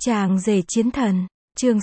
Chàng rể chiến thần, chương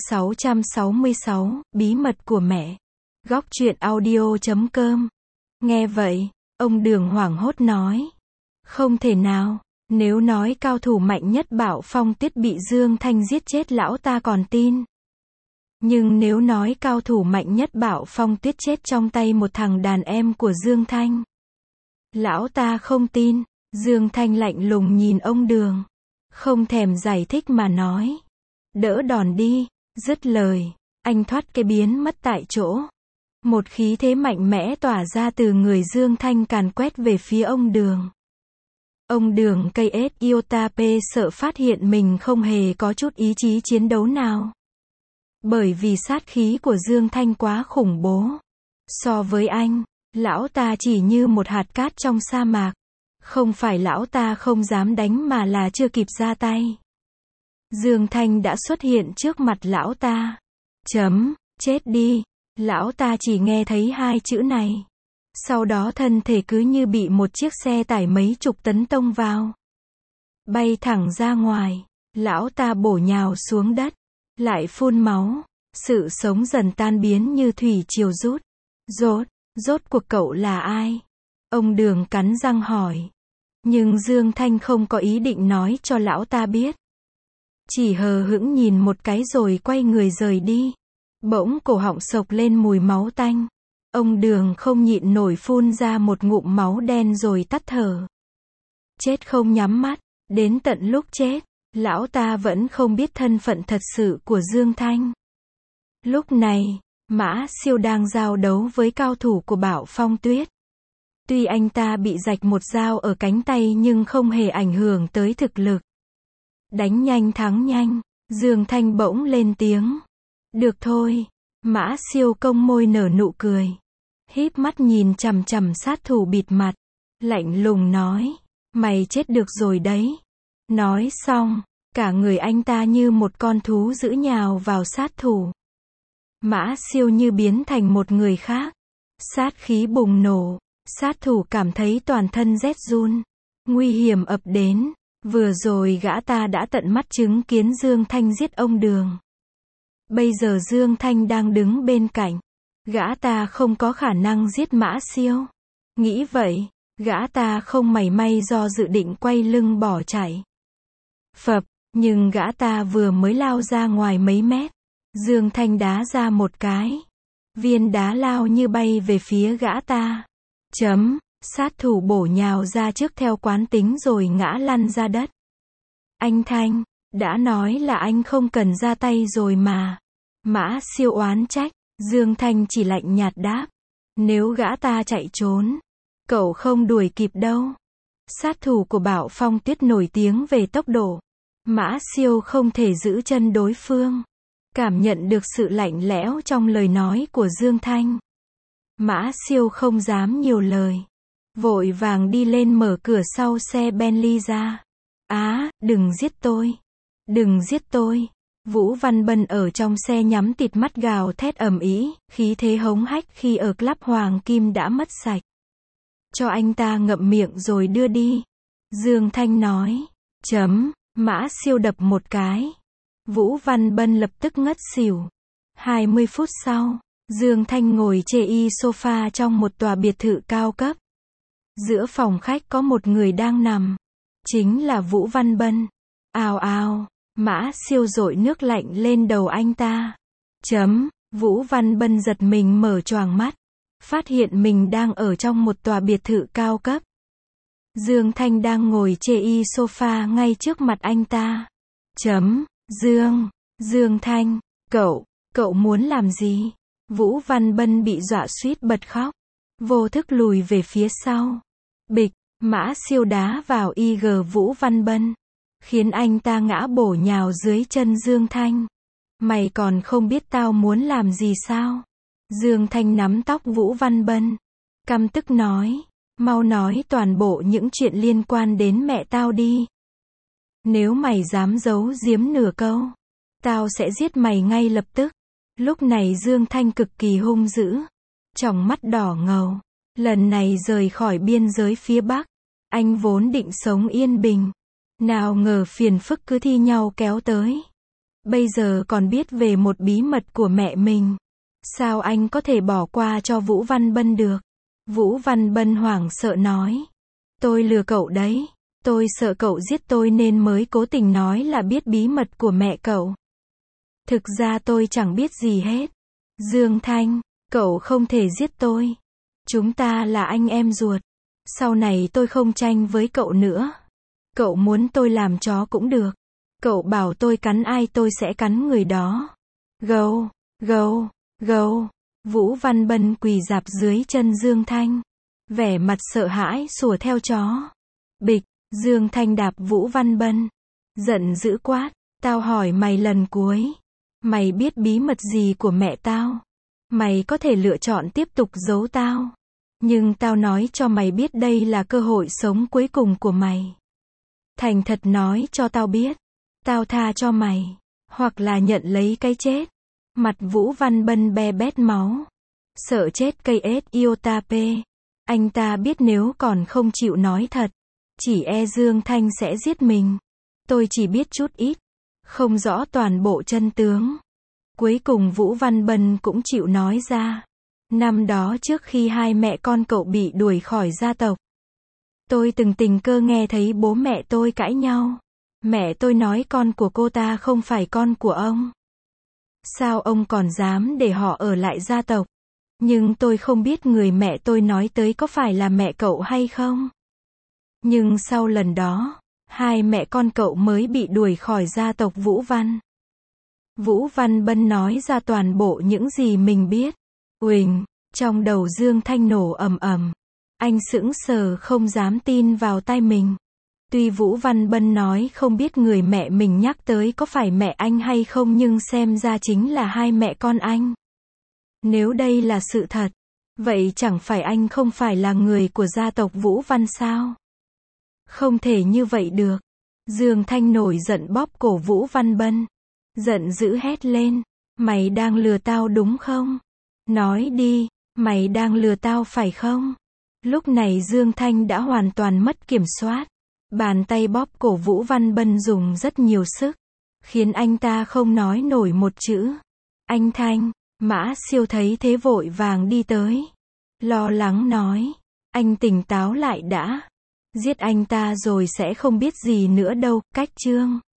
666, bí mật của mẹ. Góc truyện audio.com. Nghe vậy, ông Đường hoảng hốt nói. Không thể nào, nếu nói cao thủ mạnh nhất Bạo Phong Tuyết bị Dương Thanh giết chết lão ta còn tin. Nhưng nếu nói cao thủ mạnh nhất Bạo Phong Tuyết chết trong tay một thằng đàn em của Dương Thanh, lão ta không tin. Dương Thanh lạnh lùng nhìn ông Đường, không thèm giải thích mà nói. Đỡ đòn đi, dứt lời, anh thoát cái biến mất tại chỗ. Một khí thế mạnh mẽ tỏa ra từ người Dương Thanh càn quét về phía ông Đường. Ông Đường KS Iotape sợ phát hiện mình không hề có chút ý chí chiến đấu nào. Bởi vì sát khí của Dương Thanh quá khủng bố. So với anh, lão ta chỉ như một hạt cát trong sa mạc. Không phải lão ta không dám đánh mà là chưa kịp ra tay. Dương Thanh đã xuất hiện trước mặt lão ta. Chết đi. Lão ta chỉ nghe thấy hai chữ này. Sau đó thân thể cứ như bị một chiếc xe tải mấy chục tấn tông vào. Bay thẳng ra ngoài. Lão ta bổ nhào xuống đất. Lại phun máu. Sự sống dần tan biến như thủy triều rút. Rốt cuộc cậu là ai? Ông Đường cắn răng hỏi. Nhưng Dương Thanh không có ý định nói cho lão ta biết. Chỉ hờ hững nhìn một cái rồi quay người rời đi. Bỗng cổ họng sộc lên mùi máu tanh. Ông Đường không nhịn nổi phun ra một ngụm máu đen rồi tắt thở. Chết không nhắm mắt, đến tận lúc chết, lão ta vẫn không biết thân phận thật sự của Dương Thanh. Lúc này, Mã Siêu đang giao đấu với cao thủ của Bạo Phong Tuyết. Tuy anh ta bị rạch một dao ở cánh tay nhưng không hề ảnh hưởng tới thực lực. Đánh nhanh thắng nhanh, Dương Thanh bỗng lên tiếng. Được thôi. Mã Siêu cong môi nở nụ cười. Híp mắt nhìn chằm chằm sát thủ bịt mặt. Lạnh lùng nói. Mày chết được rồi đấy. Nói xong, cả người anh ta như một con thú dữ nhào vào sát thủ. Mã Siêu như biến thành một người khác. Sát khí bùng nổ. Sát thủ cảm thấy toàn thân rét run. Nguy hiểm ập đến. Vừa rồi gã ta đã tận mắt chứng kiến Dương Thanh giết ông Đường. Bây giờ Dương Thanh đang đứng bên cạnh. Gã ta không có khả năng giết Mã Siêu. Nghĩ vậy, gã ta không mảy may do dự định quay lưng bỏ chạy. Phập, nhưng gã ta vừa mới lao ra ngoài mấy mét. Dương Thanh đá ra một cái. Viên đá lao như bay về phía gã ta. Sát thủ bổ nhào ra trước theo quán tính rồi ngã lăn ra đất. Anh Thanh, đã nói là anh không cần ra tay rồi mà. Mã Siêu oán trách. Dương Thanh chỉ lạnh nhạt đáp. Nếu gã ta chạy trốn, cậu không đuổi kịp đâu. Sát thủ của Bạo Phong Tuyết nổi tiếng về tốc độ. Mã Siêu không thể giữ chân đối phương. Cảm nhận được sự lạnh lẽo trong lời nói của Dương Thanh. Mã Siêu không dám nhiều lời. Vội vàng đi lên mở cửa sau xe Bentley ra. Đừng giết tôi. Đừng giết tôi. Vũ Văn Bân ở trong xe nhắm tịt mắt gào thét ầm ĩ, khí thế hống hách khi ở club Hoàng Kim đã mất sạch. Cho anh ta ngậm miệng rồi đưa đi. Dương Thanh nói. Mã Siêu đập một cái. Vũ Văn Bân lập tức ngất xỉu. 20 phút sau, Dương Thanh ngồi chê y sofa trong một tòa biệt thự cao cấp. Giữa phòng khách có một người đang nằm. Chính là Vũ Văn Bân. Ào. Mã Siêu dội nước lạnh lên đầu anh ta. Vũ Văn Bân giật mình mở choàng mắt. Phát hiện mình đang ở trong một tòa biệt thự cao cấp. Dương Thanh đang ngồi chê y sofa ngay trước mặt anh ta. Dương Thanh, cậu muốn làm gì? Vũ Văn Bân bị dọa suýt bật khóc. Vô thức lùi về phía sau. Bịch, Mã Siêu đá vào IG Vũ Văn Bân. Khiến anh ta ngã bổ nhào dưới chân Dương Thanh. Mày còn không biết tao muốn làm gì sao? Dương Thanh nắm tóc Vũ Văn Bân. Căm tức nói. Mau nói toàn bộ những chuyện liên quan đến mẹ tao đi. Nếu mày dám giấu giếm nửa câu, tao sẽ giết mày ngay lập tức. Lúc này Dương Thanh cực kỳ hung dữ. Tròng mắt đỏ ngầu. Lần này rời khỏi biên giới phía Bắc. Anh vốn định sống yên bình. Nào ngờ phiền phức cứ thi nhau kéo tới. Bây giờ còn biết về một bí mật của mẹ mình. Sao anh có thể bỏ qua cho Vũ Văn Bân được? Vũ Văn Bân hoảng sợ nói. Tôi lừa cậu đấy. Tôi sợ cậu giết tôi nên mới cố tình nói là biết bí mật của mẹ cậu. Thực ra tôi chẳng biết gì hết. Dương Thanh, cậu không thể giết tôi. Chúng ta là anh em ruột. Sau này tôi không tranh với cậu nữa. Cậu muốn tôi làm chó cũng được. Cậu bảo tôi cắn ai tôi sẽ cắn người đó. Gâu, gâu, gâu. Vũ Văn Bân quỳ rạp dưới chân Dương Thanh. Vẻ mặt sợ hãi sủa theo chó. Bịch, Dương Thanh đạp Vũ Văn Bân. Giận dữ quát. Tao hỏi mày lần cuối. Mày biết bí mật gì của mẹ tao? Mày có thể lựa chọn tiếp tục giấu tao. Nhưng tao nói cho mày biết đây là cơ hội sống cuối cùng của mày. Thành thật nói cho tao biết. Tao tha cho mày. Hoặc là nhận lấy cái chết. Mặt Vũ Văn Bân be bét máu. Sợ chết cây ết iota p. Anh ta biết nếu còn không chịu nói thật. Chỉ e Dương Thanh sẽ giết mình. Tôi chỉ biết chút ít. Không rõ toàn bộ chân tướng. Cuối cùng Vũ Văn Bân cũng chịu nói ra. Năm đó trước khi hai mẹ con cậu bị đuổi khỏi gia tộc. Tôi từng tình cờ nghe thấy bố mẹ tôi cãi nhau. Mẹ tôi nói con của cô ta không phải con của ông. Sao ông còn dám để họ ở lại gia tộc? Nhưng tôi không biết người mẹ tôi nói tới có phải là mẹ cậu hay không. Nhưng sau lần đó, hai mẹ con cậu mới bị đuổi khỏi gia tộc Vũ Văn. Vũ Văn Bân nói ra toàn bộ những gì mình biết. Uỳnh, trong đầu Dương Thanh nổ ầm ầm. Anh sững sờ không dám tin vào tai mình. Tuy Vũ Văn Bân nói không biết người mẹ mình nhắc tới có phải mẹ anh hay không nhưng xem ra chính là hai mẹ con anh. Nếu đây là sự thật, vậy chẳng phải anh không phải là người của gia tộc Vũ Văn sao? Không thể như vậy được. Dương Thanh nổi giận bóp cổ Vũ Văn Bân. Giận dữ hét lên. Mày đang lừa tao đúng không? Nói đi, mày đang lừa tao phải không? Lúc này Dương Thanh đã hoàn toàn mất kiểm soát. Bàn tay bóp cổ Vũ Văn Bân dùng rất nhiều sức. Khiến anh ta không nói nổi một chữ. Anh Thanh, Mã Siêu thấy thế vội vàng đi tới. Lo lắng nói. Anh tỉnh táo lại đã. Giết anh ta rồi sẽ không biết gì nữa đâu, cách chương.